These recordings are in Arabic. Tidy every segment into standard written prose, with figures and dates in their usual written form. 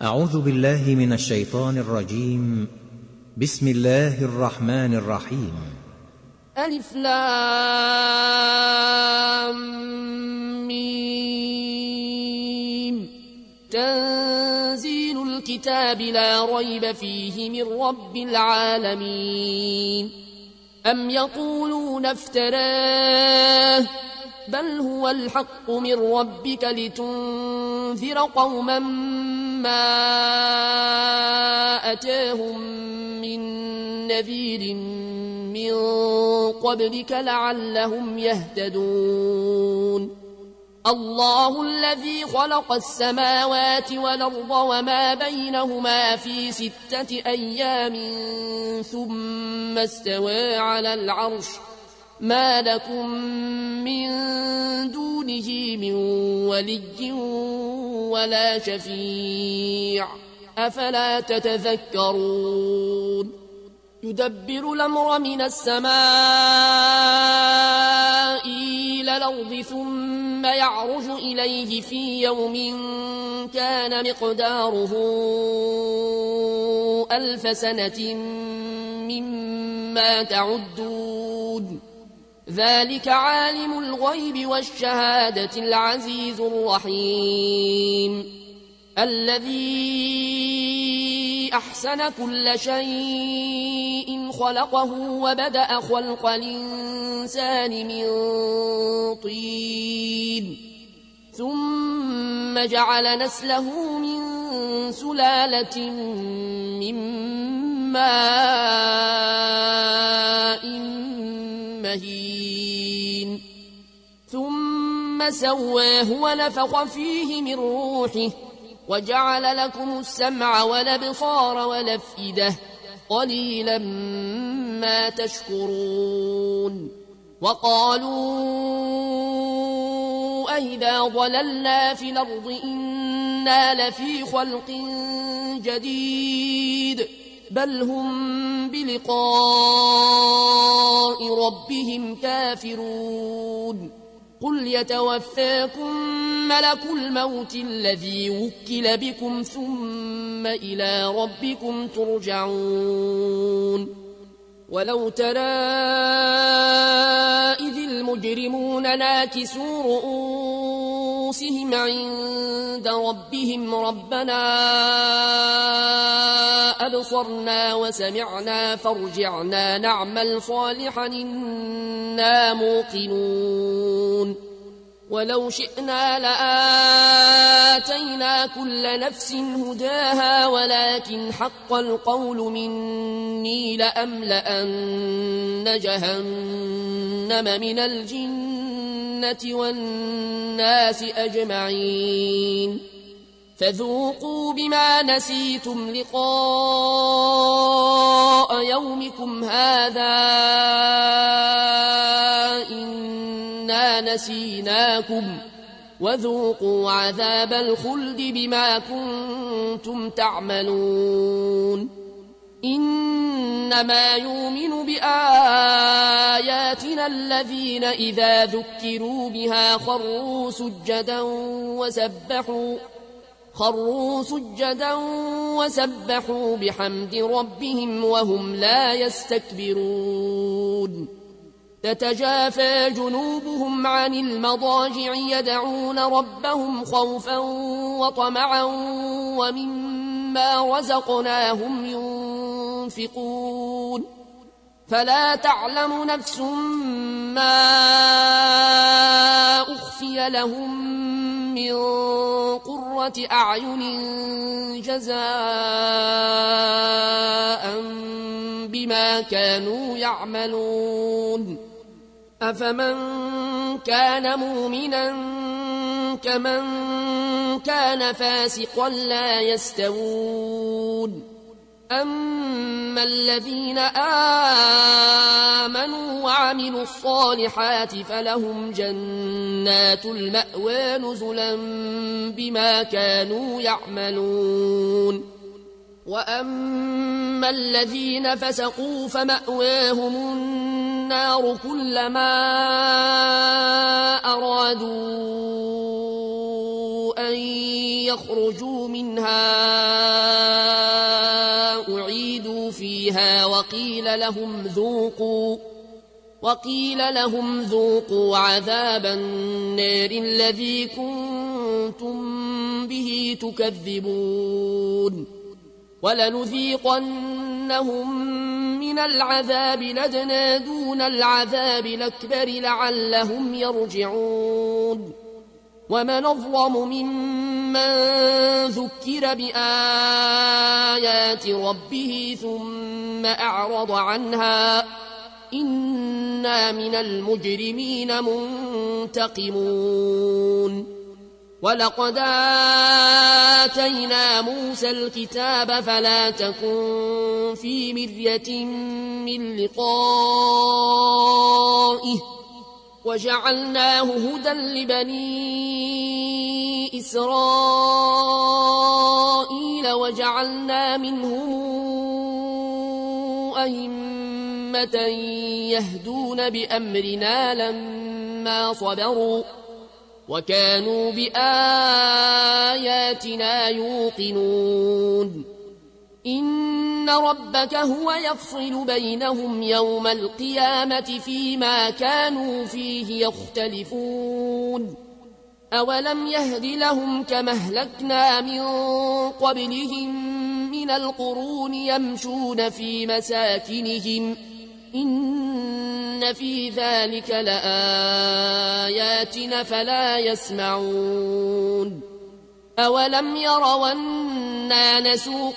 أعوذ بالله من الشيطان الرجيم. بسم الله الرحمن الرحيم. ألف لام ميم. تنزيل الكتاب لا ريب فيه من رب العالمين. أم يقولون افتراه بل هو الحق من ربك لتنذر قوما ما أتاهم من نذير من قبلك لعلهم يهتدون. الله الذي خلق السماوات والأرض وما بينهما في 6 أيام ثم استوى على العرش ما لكم من دونه من ولي ولا شفيع أفلا تتذكرون. يدبر الأمر من السماء إلى الأرض ثم يعرج إليه في يوم كان مقداره 1000 سنة مما تعدون. ذلك عالم الغيب والشهادة العزيز الرحيم الذي أحسن كل شيء خلقه وبدأ خلق الإنسان من طين ثم جعل نسله من سلالة من ماء مهين ثم سواه ونفخ فيه من روحه وجعل لكم السمع والأبصار والأفئدة قليلا ما تشكرون. وقالوا أئذا ضللنا في الأرض إنا لفي خلق جديد بل هم بلقاء ربهم كافرون. قل يتوفاكم ملك الموت الذي وكل بكم ثم إلى ربكم ترجعون. ولو ترى إذ المجرمون ناكسوا رؤوسهم عند ربهم ربنا أبصرنا وسمعنا فارجعنا نعمل صالحا إنا موقنون. ولو شئنا لآتينا كل نفس هداها ولكن حق القول مني لأملأن جهنم من الجنة والناس أجمعين. فذوقوا بما نسيتم لقاء يومكم هذا إنا نسيناكم وذوقوا عذاب الخلد بما كنتم تعملون. إنما يؤمن بآياتنا الذين إذا ذكروا بها خروا سجدا وسبحوا بحمد ربهم وهم لا يستكبرون. تتجافى جنوبهم عن المضاجع يدعون ربهم خوفا وطمعا ومما رزقناهم ينفقون. فلا تعلم نفس ما أخفي لهم من قرة أعين جزاء بما كانوا يعملون. أفمن كان مؤمنا كمن كان فاسقا لا يستوون. أما الذين آمنوا وعملوا الصالحات فلهم جنات المأوى نزلا بما كانوا يعملون. وأما الذين فسقوا فمأواهم النار كلما أرادوا أن يخرجوا منها فيها وقيل لهم ذوقوا عذاب النار الذي كنتم به تكذبون ولنذيقنهم من العذاب الأدنى دون العذاب الأكبر لعلهم يرجعون ومن أظلم ممن ذكر بآيات ربه ثم أعرض عنها إنا من المجرمين منتقمون ولقد آتينا موسى الكتاب فلا تكن في مرية من لقائه وجعلناه هدى لبني إسرائيل وجعلنا منهم أئمة يهدون بأمرنا لما صبروا وكانوا بآياتنا يوقنون إن ربك هو يفصل بينهم يوم القيامة فيما كانوا فيه يختلفون أولم يهد لهم كما أهلكنا من قبلهم من القرون يمشون في مساكنهم إن في ذلك لآيات فلا يسمعون أولم يروا أنا نسوق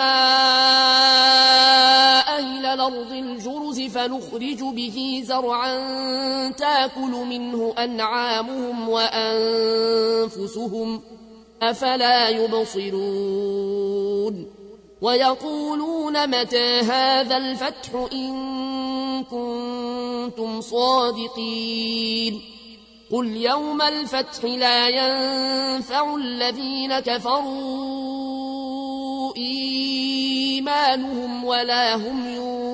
الماء إلى الأرض الجرز فنخرج به زرعا تأكل منه أنعامهم وأنفسهم أفلا يبصرون ويقولون متى هذا الفتح إن كنتم صادقين قل يوم الفتح لا ينفع الذين كفروا إيمانهم ولا هم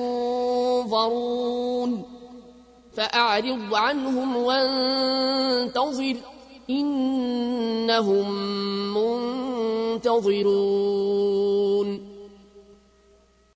ينظرون فأعرض عنهم وانتظر إنهم منتظرون